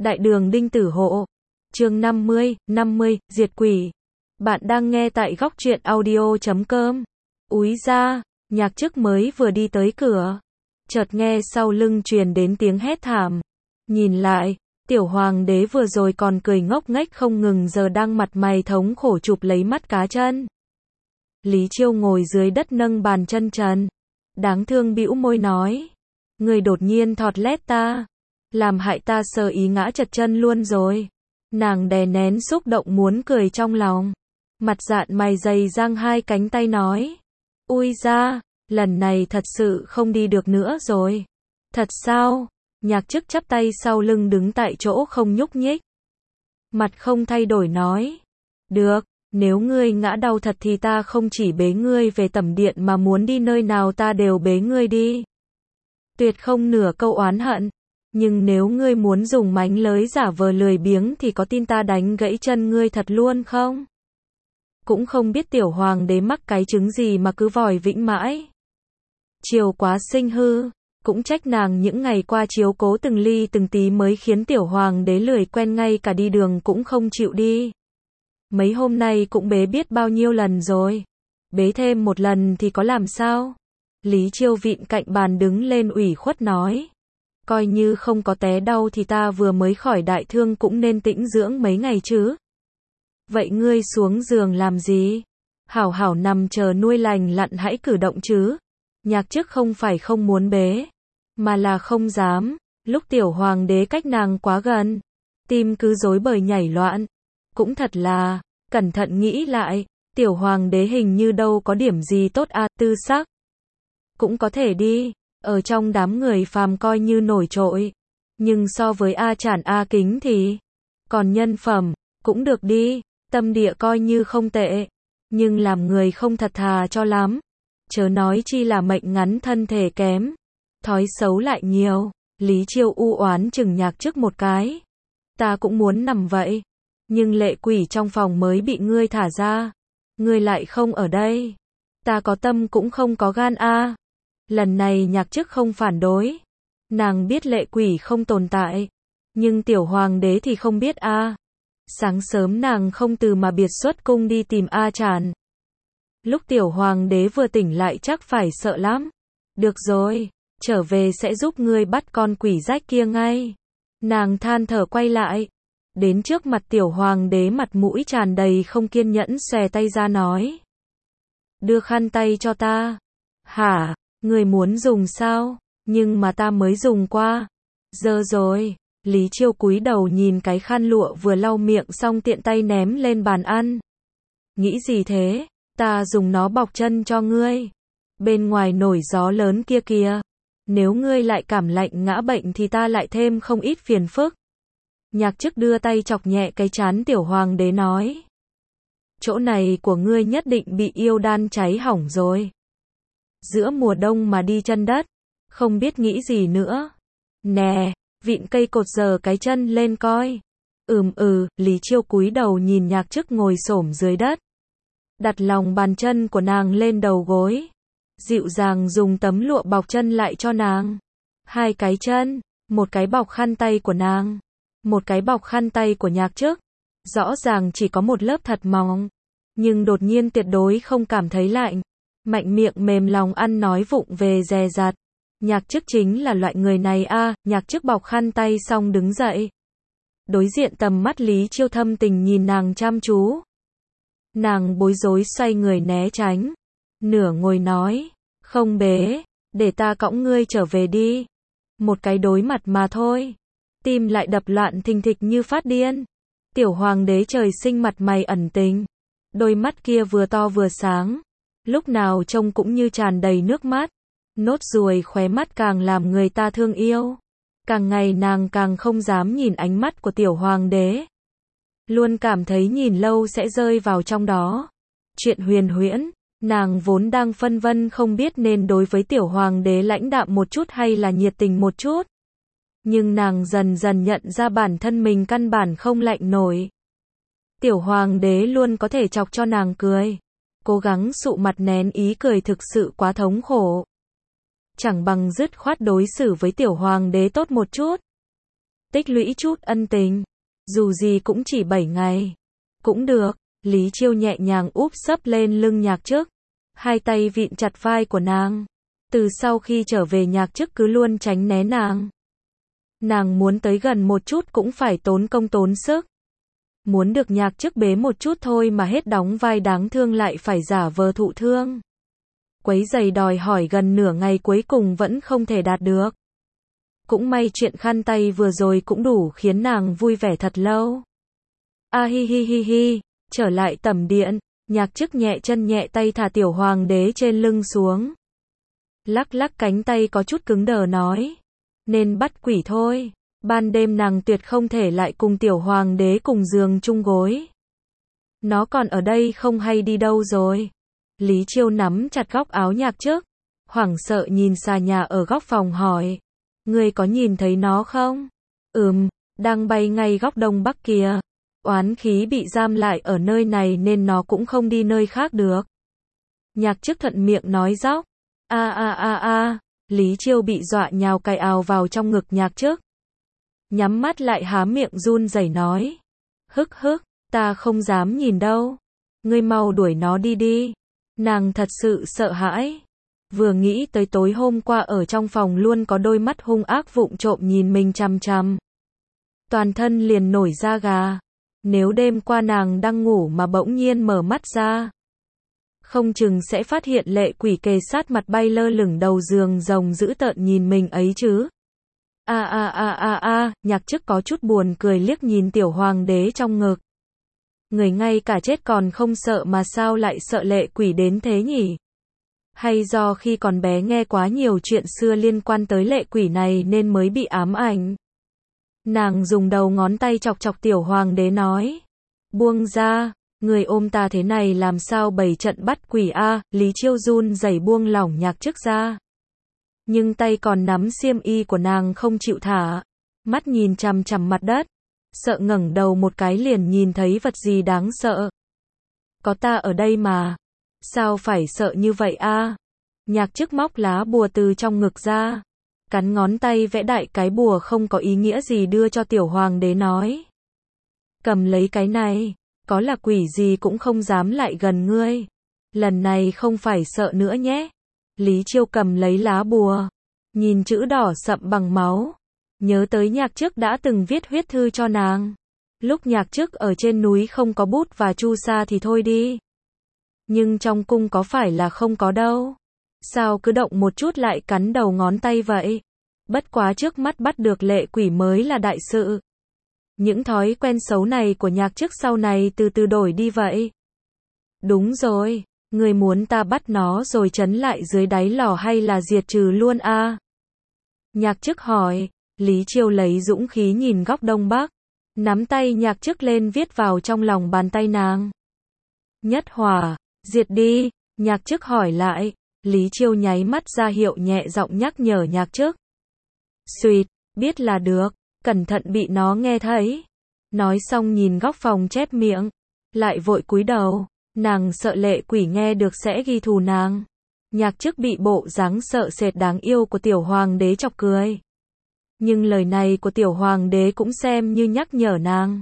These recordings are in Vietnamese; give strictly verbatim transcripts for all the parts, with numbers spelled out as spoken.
Đại đường đinh tử hộ. Chương năm mươi, năm mươi, diệt quỷ. Bạn đang nghe tại góc truyện audio chấm com. Úi da, nhạc chức mới vừa đi tới cửa. Chợt nghe sau lưng truyền đến tiếng hét thảm. Nhìn lại, tiểu hoàng đế vừa rồi còn cười ngốc nghếch không ngừng giờ đang mặt mày thống khổ chụp lấy mắt cá chân. Lý Chiêu ngồi dưới đất nâng bàn chân trần. Đáng thương bĩu môi nói. Người đột nhiên thọt lét ta. Làm hại ta sơ ý ngã chật chân luôn rồi. Nàng đè nén xúc động muốn cười trong lòng. Mặt dạn mày dày giang hai cánh tay nói. Ui da, lần này thật sự không đi được nữa rồi. Thật sao? Nhạc chức chắp tay sau lưng đứng tại chỗ không nhúc nhích. Mặt không thay đổi nói. Được, nếu ngươi ngã đau thật thì ta không chỉ bế ngươi về tẩm điện mà muốn đi nơi nào ta đều bế ngươi đi. Tuyệt không nửa câu oán hận. Nhưng nếu ngươi muốn dùng mánh lới giả vờ lười biếng thì có tin ta đánh gãy chân ngươi thật luôn không? Cũng không biết tiểu hoàng đế mắc cái trứng gì mà cứ vòi vĩnh mãi. Chiều quá sinh hư, cũng trách nàng những ngày qua chiếu cố từng ly từng tí mới khiến tiểu hoàng đế lười quen ngay cả đi đường cũng không chịu đi. Mấy hôm nay cũng bế biết bao nhiêu lần rồi. Bế thêm một lần thì có làm sao? Lý Chiêu vịn cạnh bàn đứng lên ủy khuất nói. Coi như không có té đau thì ta vừa mới khỏi đại thương cũng nên tĩnh dưỡng mấy ngày chứ. Vậy ngươi xuống giường làm gì? Hảo hảo nằm chờ nuôi lành lặn hãy cử động chứ. Nhạc chức không phải không muốn bế, mà là không dám. Lúc tiểu hoàng đế cách nàng quá gần, tim cứ rối bời nhảy loạn. Cũng thật là, cẩn thận nghĩ lại, tiểu hoàng đế hình như đâu có điểm gì tốt à, tư sắc. Cũng có thể đi. Ở trong đám người phàm coi như nổi trội. Nhưng so với A Chản A Kính thì còn nhân phẩm, cũng được đi. Tâm địa coi như không tệ. Nhưng làm người không thật thà cho lắm. Chớ nói chi là mệnh ngắn thân thể kém. Thói xấu lại nhiều. Lý Chiêu u oán chừng nhạc chức một cái. Ta cũng muốn nằm vậy. Nhưng lệ quỷ trong phòng mới bị ngươi thả ra. Ngươi lại không ở đây. Ta có tâm cũng không có gan a. Lần này nhạc chức không phản đối. Nàng biết lệ quỷ không tồn tại. Nhưng tiểu hoàng đế thì không biết a. À. Sáng sớm nàng không từ mà biệt xuất cung đi tìm A Chản. Lúc tiểu hoàng đế vừa tỉnh lại chắc phải sợ lắm. Được rồi, trở về sẽ giúp ngươi bắt con quỷ rách kia ngay. Nàng than thở quay lại. Đến trước mặt tiểu hoàng đế mặt mũi tràn đầy không kiên nhẫn xòe tay ra nói. Đưa khăn tay cho ta. Hả? Người muốn dùng sao? Nhưng mà ta mới dùng qua. Giờ rồi. Lý Chiêu cúi đầu nhìn cái khăn lụa vừa lau miệng xong tiện tay ném lên bàn ăn. Nghĩ gì thế? Ta dùng nó bọc chân cho ngươi. Bên ngoài nổi gió lớn kia kìa. Nếu ngươi lại cảm lạnh ngã bệnh thì ta lại thêm không ít phiền phức. Nhạc chức đưa tay chọc nhẹ cái trán tiểu hoàng đế nói. Chỗ này của ngươi nhất định bị yêu đan cháy hỏng rồi. Giữa mùa đông mà đi chân đất, không biết nghĩ gì nữa. Nè, vịn cây cột giờ cái chân lên coi. Ừm ừ, Lý Chiêu cúi đầu nhìn nhạc chức ngồi xổm dưới đất. Đặt lòng bàn chân của nàng lên đầu gối. Dịu dàng dùng tấm lụa bọc chân lại cho nàng. Hai cái chân, một cái bọc khăn tay của nàng, một cái bọc khăn tay của nhạc chức. Rõ ràng chỉ có một lớp thật mỏng, nhưng đột nhiên tuyệt đối không cảm thấy lạnh. Mạnh miệng mềm lòng ăn nói vụng về dè dặt. Nhạc chức chính là loại người này a. À, nhạc chức bọc khăn tay xong đứng dậy. Đối diện tầm mắt Lý Chiêu thâm tình nhìn nàng chăm chú. Nàng bối rối xoay người né tránh. Nửa ngồi nói. Không bế, để ta cõng ngươi trở về đi. Một cái đối mặt mà thôi. Tim lại đập loạn thình thịch như phát điên. Tiểu hoàng đế trời sinh mặt mày ẩn tình. Đôi mắt kia vừa to vừa sáng. Lúc nào trông cũng như tràn đầy nước mắt. Nốt ruồi khóe mắt càng làm người ta thương yêu. Càng ngày nàng càng không dám nhìn ánh mắt của tiểu hoàng đế. Luôn cảm thấy nhìn lâu sẽ rơi vào trong đó. Chuyện huyền huyễn, nàng vốn đang phân vân không biết nên đối với tiểu hoàng đế lãnh đạm một chút hay là nhiệt tình một chút. Nhưng nàng dần dần nhận ra bản thân mình căn bản không lạnh nổi. Tiểu hoàng đế luôn có thể chọc cho nàng cười. Cố gắng sụ mặt nén ý cười thực sự quá thống khổ. Chẳng bằng dứt khoát đối xử với tiểu hoàng đế tốt một chút. Tích lũy chút ân tình. Dù gì cũng chỉ bảy ngày. Cũng được. Lý Chiêu nhẹ nhàng úp sấp lên lưng Nhạc Chức. Hai tay vịn chặt vai của nàng. Từ sau khi trở về Nhạc Chức cứ luôn tránh né nàng. Nàng muốn tới gần một chút cũng phải tốn công tốn sức. Muốn được Nhạc Chức bế một chút thôi mà hết đóng vai đáng thương lại phải giả vờ thụ thương. Quấy giày đòi hỏi gần nửa ngày cuối cùng vẫn không thể đạt được. Cũng may chuyện khăn tay vừa rồi cũng đủ khiến nàng vui vẻ thật lâu. A hi hi hi hi, trở lại tẩm điện, Nhạc Chức nhẹ chân nhẹ tay thả tiểu hoàng đế trên lưng xuống. Lắc lắc cánh tay có chút cứng đờ nói. Nên bắt quỷ thôi. Ban đêm nàng tuyệt không thể lại cùng tiểu hoàng đế cùng giường chung gối. Nó còn ở đây không hay đi đâu rồi. Lý Chiêu nắm chặt góc áo Nhạc Chức. Hoảng sợ nhìn xà nhà ở góc phòng hỏi. Ngươi có nhìn thấy nó không? Ừm, đang bay ngay góc đông bắc kìa. Oán khí bị giam lại ở nơi này nên nó cũng không đi nơi khác được. Nhạc Chức thuận miệng nói dóc. A a a a, Lý Chiêu bị dọa nhào cày ào vào trong ngực Nhạc Chức. Nhắm mắt lại há miệng run rẩy nói. Hức hức, ta không dám nhìn đâu. Ngươi mau đuổi nó đi đi. Nàng thật sự sợ hãi. Vừa nghĩ tới tối hôm qua ở trong phòng luôn có đôi mắt hung ác vụng trộm nhìn mình chằm chằm. Toàn thân liền nổi da gà. Nếu đêm qua nàng đang ngủ mà bỗng nhiên mở mắt ra. Không chừng sẽ phát hiện lệ quỷ kề sát mặt bay lơ lửng đầu giường rồng dữ tợn nhìn mình ấy chứ. A a a a a, Nhạc Chức có chút buồn cười liếc nhìn tiểu hoàng đế trong ngực. Người ngay cả chết còn không sợ mà sao lại sợ lệ quỷ đến thế nhỉ? Hay do khi còn bé nghe quá nhiều chuyện xưa liên quan tới lệ quỷ này nên mới bị ám ảnh? Nàng dùng đầu ngón tay chọc chọc tiểu hoàng đế nói. Buông ra, người ôm ta thế này làm sao bày trận bắt quỷ a? Lý Chiêu run rẩy buông lỏng Nhạc Chức ra. Nhưng tay còn nắm xiêm y của nàng không chịu thả. Mắt nhìn chằm chằm mặt đất. Sợ ngẩng đầu một cái liền nhìn thấy vật gì đáng sợ. Có ta ở đây mà. Sao phải sợ như vậy a? Nhạc Chức móc lá bùa từ trong ngực ra. Cắn ngón tay vẽ đại cái bùa không có ý nghĩa gì đưa cho tiểu hoàng đế nói. Cầm lấy cái này. Có là quỷ gì cũng không dám lại gần ngươi. Lần này không phải sợ nữa nhé. Lý Chiêu cầm lấy lá bùa. Nhìn chữ đỏ sậm bằng máu. Nhớ tới Nhạc Chức đã từng viết huyết thư cho nàng. Lúc Nhạc Chức ở trên núi không có bút và chu sa thì thôi đi. Nhưng trong cung có phải là không có đâu. Sao cứ động một chút lại cắn đầu ngón tay vậy? Bất quá trước mắt bắt được lệ quỷ mới là đại sự. Những thói quen xấu này của Nhạc Chức sau này từ từ đổi đi vậy. Đúng rồi, người muốn ta bắt nó rồi trấn lại dưới đáy lò hay là diệt trừ luôn a? Nhạc Chức hỏi. Lý Chiêu lấy dũng khí nhìn góc đông bắc. Nắm tay Nhạc Chức lên viết vào trong lòng bàn tay nàng. Nhất hỏa, diệt đi. Nhạc Chức hỏi lại. Lý Chiêu nháy mắt ra hiệu nhẹ giọng nhắc nhở Nhạc Chức. Xuyệt, biết là được. Cẩn thận bị nó nghe thấy. Nói xong nhìn góc phòng chép miệng. Lại vội cúi đầu. Nàng sợ lệ quỷ nghe được sẽ ghi thù nàng. Nhạc Chức bị bộ dáng sợ sệt đáng yêu của tiểu hoàng đế chọc cười. Nhưng lời này của tiểu hoàng đế cũng xem như nhắc nhở nàng.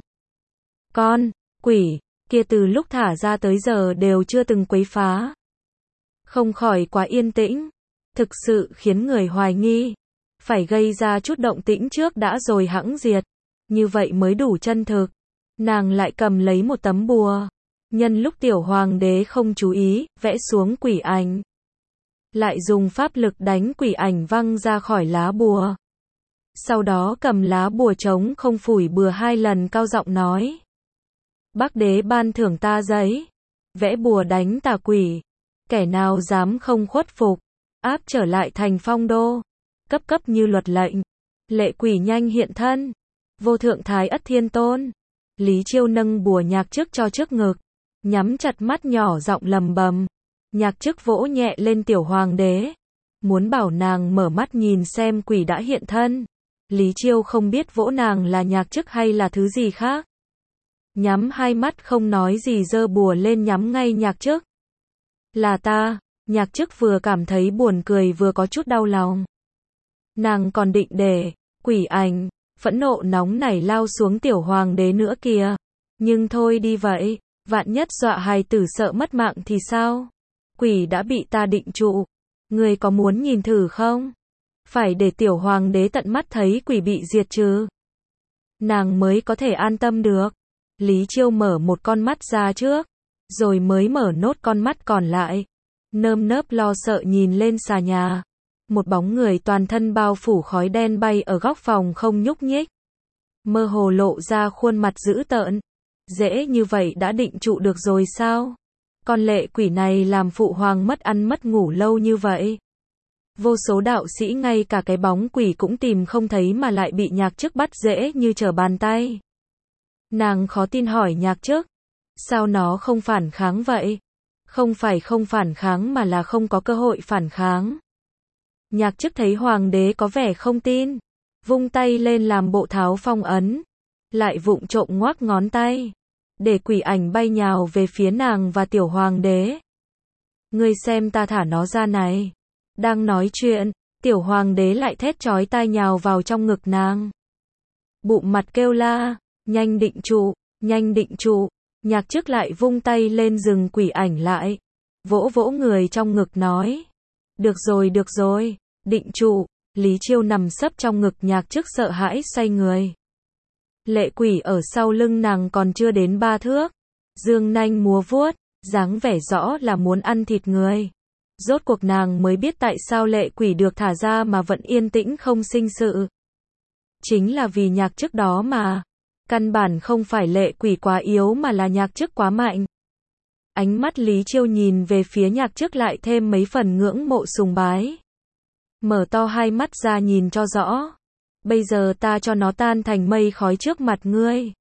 Con, quỷ, kia từ lúc thả ra tới giờ đều chưa từng quấy phá. Không khỏi quá yên tĩnh. Thực sự khiến người hoài nghi. Phải gây ra chút động tĩnh trước đã rồi hẵng diệt. Như vậy mới đủ chân thực. Nàng lại cầm lấy một tấm bùa. Nhân lúc tiểu hoàng đế không chú ý, vẽ xuống quỷ ảnh. Lại dùng pháp lực đánh quỷ ảnh văng ra khỏi lá bùa. Sau đó cầm lá bùa trống không phủi bừa hai lần cao giọng nói. Bắc đế ban thưởng ta giấy. Vẽ bùa đánh tà quỷ. Kẻ nào dám không khuất phục. Áp trở lại thành phong đô. Cấp cấp như luật lệnh. Lệ quỷ nhanh hiện thân. Vô thượng thái ất thiên tôn. Lý Chiêu nâng bùa Nhạc Chức cho trước ngực. Nhắm chặt mắt nhỏ giọng lầm bầm. Nhạc Chức vỗ nhẹ lên tiểu hoàng đế. Muốn bảo nàng mở mắt nhìn xem quỷ đã hiện thân. Lý Chiêu không biết vỗ nàng là Nhạc Chức hay là thứ gì khác. Nhắm hai mắt không nói gì giơ bùa lên nhắm ngay Nhạc Chức. Là ta. Nhạc Chức vừa cảm thấy buồn cười vừa có chút đau lòng. Nàng còn định để quỷ ảnh phẫn nộ nóng nảy lao xuống tiểu hoàng đế nữa kìa. Nhưng thôi đi vậy, vạn nhất dọa hài tử sợ mất mạng thì sao? Quỷ đã bị ta định trụ. Ngươi có muốn nhìn thử không? Phải để tiểu hoàng đế tận mắt thấy quỷ bị diệt trừ. Nàng mới có thể an tâm được. Lý Chiêu mở một con mắt ra trước, rồi mới mở nốt con mắt còn lại. Nơm nớp lo sợ nhìn lên xà nhà. Một bóng người toàn thân bao phủ khói đen bay ở góc phòng không nhúc nhích. Mơ hồ lộ ra khuôn mặt dữ tợn. Dễ như vậy đã định trụ được rồi sao? Con lệ quỷ này làm phụ hoàng mất ăn mất ngủ lâu như vậy. Vô số đạo sĩ ngay cả cái bóng quỷ cũng tìm không thấy mà lại bị Nhạc Chức bắt dễ như trở bàn tay. Nàng khó tin hỏi Nhạc Chức, sao nó không phản kháng vậy? Không phải không phản kháng mà là không có cơ hội phản kháng. Nhạc Chức thấy hoàng đế có vẻ không tin, vung tay lên làm bộ tháo phong ấn, lại vụng trộm ngoác ngón tay, để quỷ ảnh bay nhào về phía nàng và tiểu hoàng đế. Ngươi xem ta thả nó ra này. Đang nói chuyện, tiểu hoàng đế lại thét chói tai nhào vào trong ngực nàng. Bụng mặt kêu la, nhanh định trụ, nhanh định trụ. Nhạc Chức lại vung tay lên dừng quỷ ảnh lại, vỗ vỗ người trong ngực nói. Được rồi được rồi, định trụ. Lý Chiêu nằm sấp trong ngực Nhạc Chức sợ hãi xoay người. Lệ quỷ ở sau lưng nàng còn chưa đến ba thước. Dương nanh múa vuốt, dáng vẻ rõ là muốn ăn thịt người. Rốt cuộc nàng mới biết tại sao lệ quỷ được thả ra mà vẫn yên tĩnh không sinh sự. Chính là vì Nhạc Chức đó mà. Căn bản không phải lệ quỷ quá yếu mà là Nhạc Chức quá mạnh. Ánh mắt Lý Chiêu nhìn về phía Nhạc Chức lại thêm mấy phần ngưỡng mộ sùng bái. Mở to hai mắt ra nhìn cho rõ. Bây giờ ta cho nó tan thành mây khói trước mặt ngươi.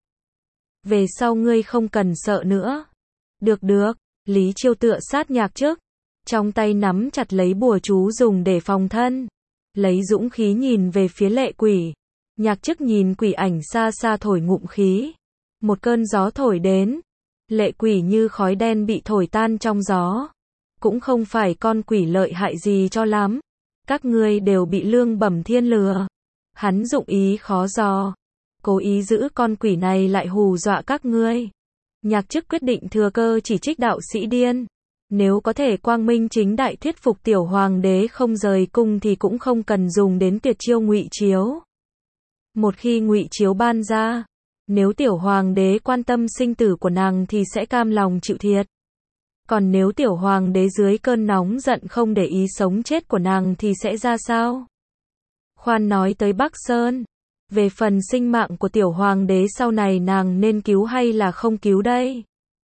Về sau ngươi không cần sợ nữa. Được được, Lý Chiêu tựa sát Nhạc Chức. Trong tay nắm chặt lấy bùa chú dùng để phòng thân. Lấy dũng khí nhìn về phía lệ quỷ. Nhạc Chức nhìn quỷ ảnh xa xa thổi ngụm khí. Một cơn gió thổi đến. Lệ quỷ như khói đen bị thổi tan trong gió. Cũng không phải con quỷ lợi hại gì cho lắm. Các ngươi đều bị Lương Bẩm Thiên lừa. Hắn dụng ý khó dò. Cố ý giữ con quỷ này lại hù dọa các ngươi. Nhạc Chức quyết định thừa cơ chỉ trích đạo sĩ điên. Nếu có thể quang minh chính đại thuyết phục tiểu hoàng đế không rời cung thì cũng không cần dùng đến tuyệt chiêu ngụy chiếu. Một khi ngụy chiếu ban ra, nếu tiểu hoàng đế quan tâm sinh tử của nàng thì sẽ cam lòng chịu thiệt. Còn nếu tiểu hoàng đế dưới cơn nóng giận không để ý sống chết của nàng thì sẽ ra sao? Khoan nói tới Bắc Sơn, về phần sinh mạng của tiểu hoàng đế sau này nàng nên cứu hay là không cứu đây?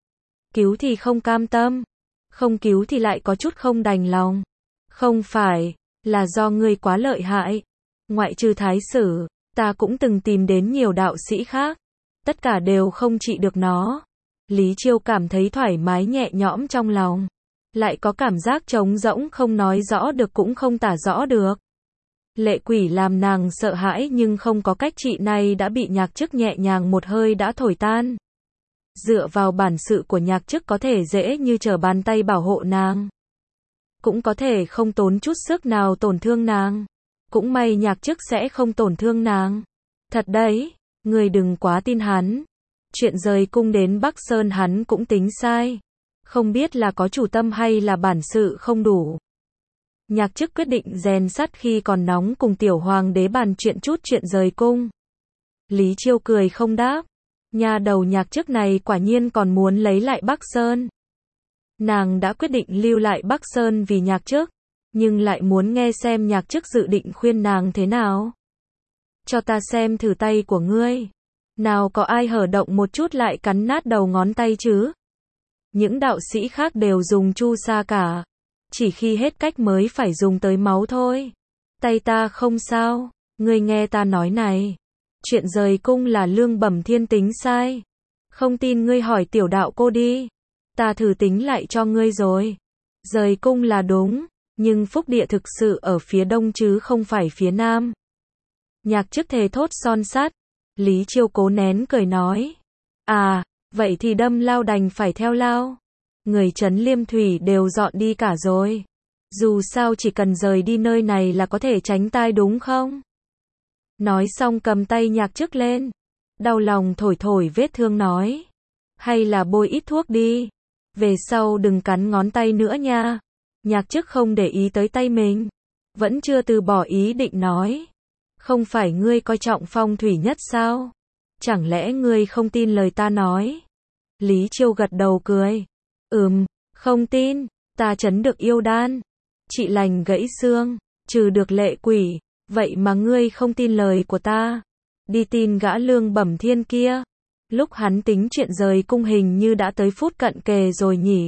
Cứu thì không cam tâm, không cứu thì lại có chút không đành lòng. Không phải, là do ngươi quá lợi hại. Ngoại trừ Thái Sử, ta cũng từng tìm đến nhiều đạo sĩ khác. Tất cả đều không trị được nó. Lý Chiêu cảm thấy thoải mái nhẹ nhõm trong lòng. Lại có cảm giác trống rỗng không nói rõ được cũng không tả rõ được. Lệ quỷ làm nàng sợ hãi nhưng không có cách trị này đã bị Nhạc Chức nhẹ nhàng một hơi đã thổi tan. Dựa vào bản sự của Nhạc Chức có thể dễ như trở bàn tay bảo hộ nàng. Cũng có thể không tốn chút sức nào tổn thương nàng. Cũng may Nhạc Chức sẽ không tổn thương nàng. Thật đấy, người đừng quá tin hắn. Chuyện rời cung đến Bắc Sơn hắn cũng tính sai. Không biết là có chủ tâm hay là bản sự không đủ. Nhạc Chức quyết định rèn sắt khi còn nóng cùng tiểu hoàng đế bàn chuyện chút chuyện rời cung. Lý Chiêu cười không đáp. Nhà đầu Nhạc Chức này quả nhiên còn muốn lấy lại Bắc Sơn. Nàng đã quyết định lưu lại Bắc Sơn vì Nhạc Chức, nhưng lại muốn nghe xem Nhạc Chức dự định khuyên nàng thế nào. Cho ta xem thử tay của ngươi. Nào có ai hở động một chút lại cắn nát đầu ngón tay chứ? Những đạo sĩ khác đều dùng chu sa cả. Chỉ khi hết cách mới phải dùng tới máu thôi. Tay ta không sao. Ngươi nghe ta nói này. Chuyện rời cung là Lương Bẩm Thiên tính sai. Không tin ngươi hỏi tiểu đạo cô đi. Ta thử tính lại cho ngươi rồi. Rời cung là đúng. Nhưng phúc địa thực sự ở phía đông chứ không phải phía nam. Nhạc Chức thề thốt son sắt. Lý Chiêu cố nén cười nói. À, vậy thì đâm lao đành phải theo lao. Người trấn Liêm Thủy đều dọn đi cả rồi. Dù sao chỉ cần rời đi nơi này là có thể tránh tai đúng không? Nói xong cầm tay Nhạc Chức lên. Đau lòng thổi thổi vết thương nói. Hay là bôi ít thuốc đi. Về sau đừng cắn ngón tay nữa nha. Nhạc Chức không để ý tới tay mình. Vẫn chưa từ bỏ ý định nói. Không phải ngươi coi trọng phong thủy nhất sao? Chẳng lẽ ngươi không tin lời ta nói? Lý Chiêu gật đầu cười. Ừm, không tin. Ta trấn được yêu đan. Trị lành gãy xương. Trừ được lệ quỷ. Vậy mà ngươi không tin lời của ta. Đi tin gã Lương Bẩm Thiên kia. Lúc hắn tính chuyện rời cung hình như đã tới phút cận kề rồi nhỉ.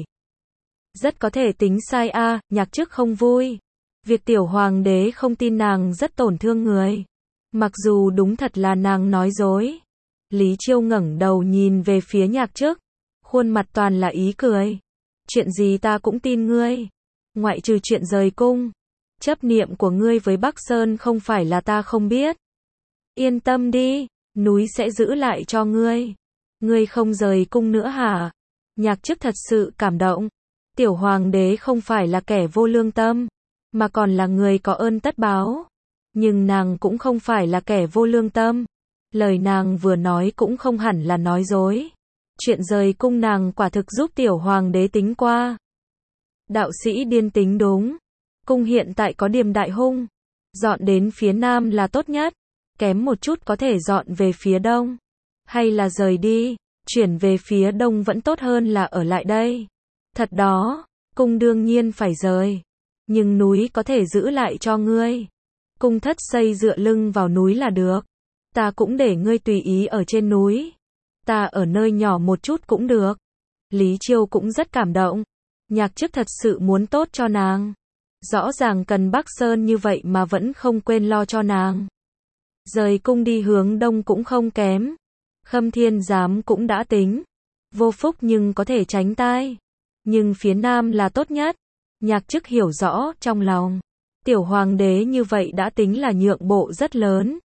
Rất có thể tính sai a. À, Nhạc Chức không vui. Việc tiểu hoàng đế không tin nàng rất tổn thương người. Mặc dù đúng thật là nàng nói dối. Lý Chiêu ngẩng đầu nhìn về phía Nhạc Chức. Khuôn mặt toàn là ý cười. Chuyện gì ta cũng tin ngươi. Ngoại trừ chuyện rời cung. Chấp niệm của ngươi với Bắc Sơn không phải là ta không biết. Yên tâm đi, núi sẽ giữ lại cho ngươi. Ngươi không rời cung nữa hả? Nhạc Chức thật sự cảm động. Tiểu hoàng đế không phải là kẻ vô lương tâm, mà còn là người có ơn tất báo. Nhưng nàng cũng không phải là kẻ vô lương tâm. Lời nàng vừa nói cũng không hẳn là nói dối. Chuyện rời cung nàng quả thực giúp tiểu hoàng đế tính qua. Đạo sĩ điên tính đúng. Cung hiện tại có Điềm Đại Hung. Dọn đến phía nam là tốt nhất. Kém một chút có thể dọn về phía đông. Hay là rời đi, chuyển về phía đông vẫn tốt hơn là ở lại đây. Thật đó, cung đương nhiên phải rời. Nhưng núi có thể giữ lại cho ngươi. Cung thất xây dựa lưng vào núi là được. Ta cũng để ngươi tùy ý ở trên núi. Ta ở nơi nhỏ một chút cũng được. Lý Chiêu cũng rất cảm động. Nhạc Chức thật sự muốn tốt cho nàng. Rõ ràng cần Bắc Sơn như vậy mà vẫn không quên lo cho nàng. Rời cung đi hướng đông cũng không kém. Khâm Thiên Giám cũng đã tính. Vô phúc nhưng có thể tránh tai. Nhưng phía nam là tốt nhất. Nhạc Chức hiểu rõ trong lòng. Tiểu hoàng đế như vậy đã tính là nhượng bộ rất lớn.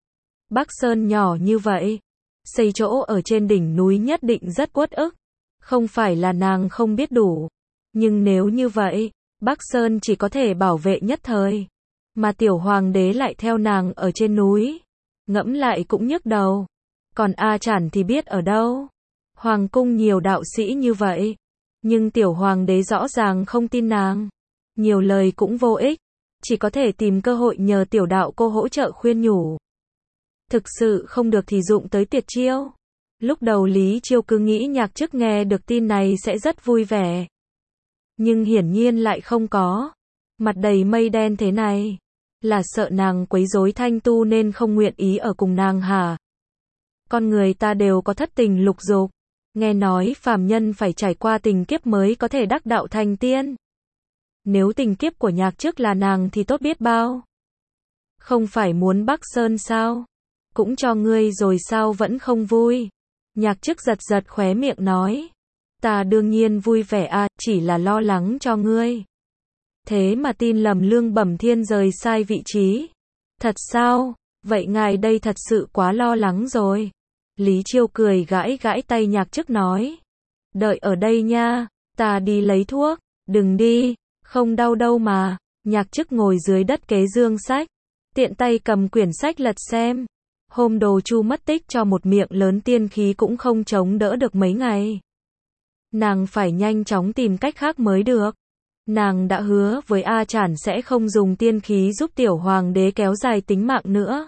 Bắc Sơn nhỏ như vậy. Xây chỗ ở trên đỉnh núi nhất định rất uất ức. Không phải là nàng không biết đủ. Nhưng nếu như vậy, Bắc Sơn chỉ có thể bảo vệ nhất thời. Mà tiểu hoàng đế lại theo nàng ở trên núi. Ngẫm lại cũng nhức đầu. Còn A Chản thì biết ở đâu. Hoàng cung nhiều đạo sĩ như vậy. Nhưng tiểu hoàng đế rõ ràng không tin nàng. Nhiều lời cũng vô ích. Chỉ có thể tìm cơ hội nhờ tiểu đạo cô hỗ trợ khuyên nhủ. Thực sự không được thì dụng tới tuyệt chiêu. Lúc đầu Lý Chiêu cứ nghĩ Nhạc Chức nghe được tin này sẽ rất vui vẻ. Nhưng hiển nhiên lại không có. Mặt đầy mây đen thế này. Là sợ nàng quấy rối Thanh Tu nên không nguyện ý ở cùng nàng hả? Con người ta đều có thất tình lục dục. Nghe nói phàm nhân phải trải qua tình kiếp mới có thể đắc đạo thành tiên. Nếu tình kiếp của Nhạc Chức là nàng thì tốt biết bao. Không phải muốn Bắc Sơn sao? Cũng cho ngươi rồi sao vẫn không vui? Nhạc Chức giật giật khóe miệng nói. Ta đương nhiên vui vẻ à, chỉ là lo lắng cho ngươi. Thế mà tin lầm Lương Bẩm Thiên rời sai vị trí. Thật sao? Vậy ngài đây thật sự quá lo lắng rồi. Lý Chiêu cười gãi gãi tay Nhạc Chức nói. Đợi ở đây nha, ta đi lấy thuốc. Đừng đi, không đau đâu mà. Nhạc Chức ngồi dưới đất kế dương sách. Tiện tay cầm quyển sách lật xem. Hôm Đồ Chu mất tích cho một miệng lớn tiên khí cũng không chống đỡ được mấy ngày. Nàng phải nhanh chóng tìm cách khác mới được. Nàng đã hứa với A Chản sẽ không dùng tiên khí giúp tiểu hoàng đế kéo dài tính mạng nữa.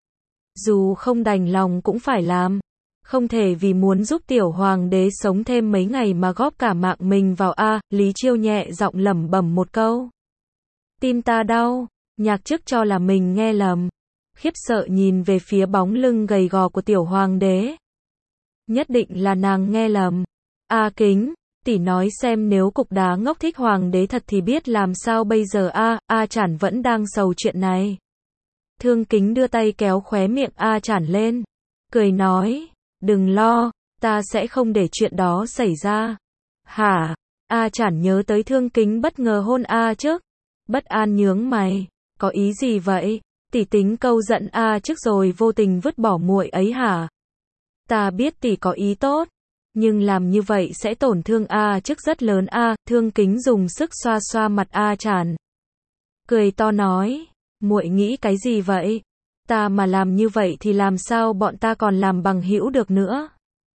Dù không đành lòng cũng phải làm. Không thể vì muốn giúp tiểu hoàng đế sống thêm mấy ngày mà góp cả mạng mình vào A. Lý Chiêu nhẹ giọng lẩm bẩm một câu. Tim ta đau. Nhạc Chức cho là mình nghe lầm. Khiếp sợ nhìn về phía bóng lưng gầy gò của tiểu hoàng đế. Nhất định là nàng nghe lầm. A Kính, tỷ nói xem nếu cục đá ngốc thích hoàng đế thật thì biết làm sao bây giờ a. A Chản vẫn đang sầu chuyện này. Thương Kính đưa tay kéo khóe miệng A Chản lên. Cười nói, đừng lo, ta sẽ không để chuyện đó xảy ra. Hả? A Chản nhớ tới Thương Kính bất ngờ hôn A trước. Bất an nhướng mày. Có ý gì vậy? Tỷ tính câu giận A trước rồi vô tình vứt bỏ muội ấy hả? Ta biết tỷ có ý tốt. Nhưng làm như vậy sẽ tổn thương A trước rất lớn A. Thương Kính dùng sức xoa xoa mặt A Chản. Cười to nói. Muội nghĩ cái gì vậy? Ta mà làm như vậy thì làm sao bọn ta còn làm bằng hữu được nữa.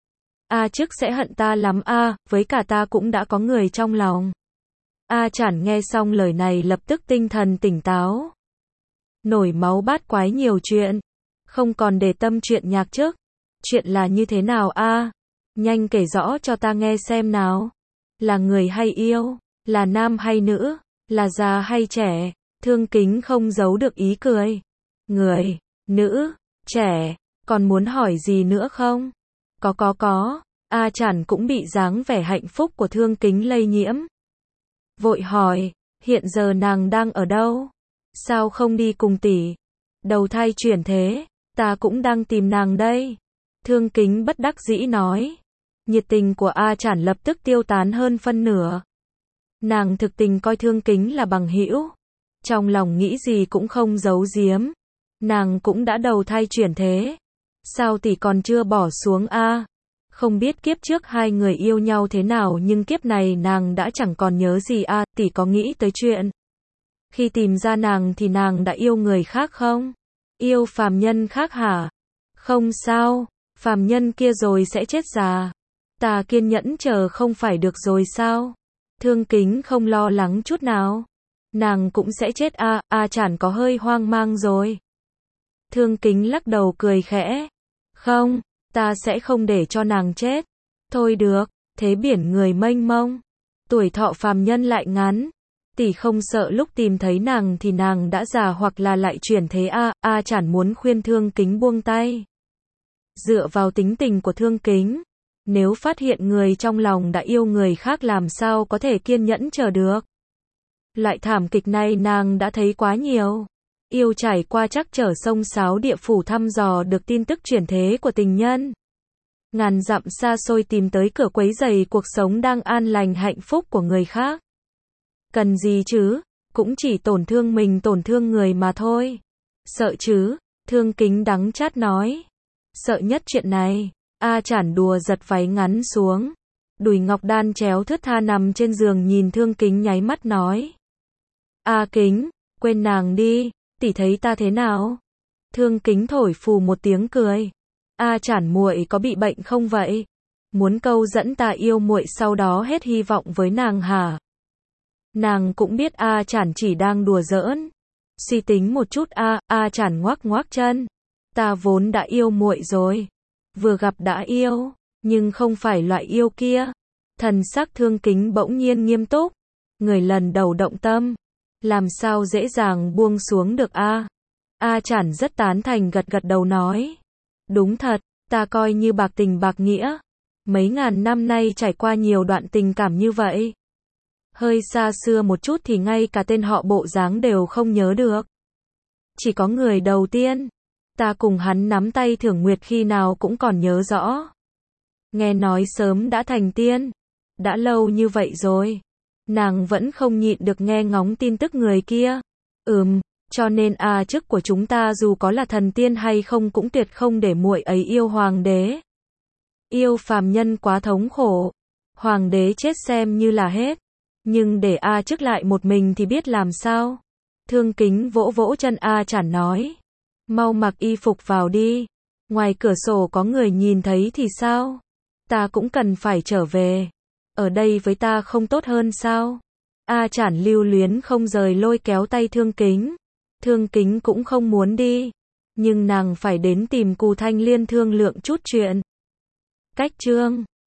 A Chức sẽ hận ta lắm a, với cả ta cũng đã có người trong lòng. A Chản nghe xong lời này lập tức tinh thần tỉnh táo. Nổi máu bát quái nhiều chuyện, không còn để tâm chuyện Nhạc Chức. Chuyện là như thế nào a? Nhanh kể rõ cho ta nghe xem nào. Là người hay yêu, là nam hay nữ, là già hay trẻ? Thương Kính không giấu được ý cười. Người, nữ, trẻ, còn muốn hỏi gì nữa không? Có có có, A Chản cũng bị dáng vẻ hạnh phúc của Thương Kính lây nhiễm. Vội hỏi, hiện giờ nàng đang ở đâu? Sao không đi cùng tỷ? Đầu thai chuyển thế, ta cũng đang tìm nàng đây. Thương Kính bất đắc dĩ nói. Nhiệt tình của A Chản lập tức tiêu tán hơn phân nửa. Nàng thực tình coi Thương Kính là bằng hữu. Trong lòng nghĩ gì cũng không giấu giếm. Nàng cũng đã đầu thai chuyển thế. Sao tỷ còn chưa bỏ xuống a? Không biết kiếp trước hai người yêu nhau thế nào nhưng kiếp này nàng đã chẳng còn nhớ gì a, tỷ có nghĩ tới chuyện khi tìm ra nàng thì nàng đã yêu người khác không? Yêu phàm nhân khác hả? Không sao, phàm nhân kia rồi sẽ chết già. Ta kiên nhẫn chờ không phải được rồi sao? Thương Kính không lo lắng chút nào. Nàng cũng sẽ chết a, A Chản có hơi hoang mang rồi. Thương Kính lắc đầu cười khẽ. Không, ta sẽ không để cho nàng chết. Thôi được, thế biển người mênh mông, tuổi thọ phàm nhân lại ngắn. Tỷ không sợ lúc tìm thấy nàng thì nàng đã già hoặc là lại chuyển thế a? A Chản muốn khuyên Thương Kính buông tay. Dựa vào tính tình của Thương Kính, nếu phát hiện người trong lòng đã yêu người khác làm sao có thể kiên nhẫn chờ được. Loại thảm kịch này nàng đã thấy quá nhiều. Yêu trải qua chắc trở sông sáo địa phủ thăm dò được tin tức chuyển thế của tình nhân. Ngàn dặm xa xôi tìm tới cửa quấy rầy cuộc sống đang an lành hạnh phúc của người khác. Cần gì chứ, cũng chỉ tổn thương mình tổn thương người mà thôi. Sợ chứ, Thương Kính đắng chát nói. Sợ nhất chuyện này. A Chản đùa giật váy ngắn xuống. Đùi ngọc đan chéo thướt tha nằm trên giường nhìn Thương Kính nháy mắt nói. A Kính, quên nàng đi, tỷ thấy ta thế nào? Thương Kính thổi phù một tiếng cười. A Chản muội có bị bệnh không vậy? Muốn câu dẫn ta yêu muội sau đó hết hy vọng với nàng hả? Nàng cũng biết A Chản chỉ đang đùa giỡn. Suy tính một chút a, A Chản ngoác ngoác chân. Ta vốn đã yêu muội rồi. Vừa gặp đã yêu, nhưng không phải loại yêu kia. Thần sắc Thương Kính bỗng nhiên nghiêm túc. Người lần đầu động tâm, làm sao dễ dàng buông xuống được a? A Chản rất tán thành gật gật đầu nói. Đúng thật, ta coi như bạc tình bạc nghĩa. Mấy ngàn năm nay trải qua nhiều đoạn tình cảm như vậy. Hơi xa xưa một chút thì ngay cả tên họ bộ dáng đều không nhớ được. Chỉ có người đầu tiên, ta cùng hắn nắm tay Thưởng Nguyệt khi nào cũng còn nhớ rõ. Nghe nói sớm đã thành tiên. Đã lâu như vậy rồi. Nàng vẫn không nhịn được nghe ngóng tin tức người kia. Ừm, cho nên A Chức của chúng ta dù có là thần tiên hay không cũng tuyệt không để muội ấy yêu hoàng đế. Yêu phàm nhân quá thống khổ. Hoàng đế chết xem như là hết. Nhưng để A Chức lại một mình thì biết làm sao. Thương Kính vỗ vỗ chân A Chản nói. Mau mặc y phục vào đi. Ngoài cửa sổ có người nhìn thấy thì sao? Ta cũng cần phải trở về. Ở đây với ta không tốt hơn sao? A Chản lưu luyến không rời lôi kéo tay Thương Kính. Thương Kính cũng không muốn đi. Nhưng nàng phải đến tìm Cù Thanh Liên thương lượng chút chuyện. Cách chương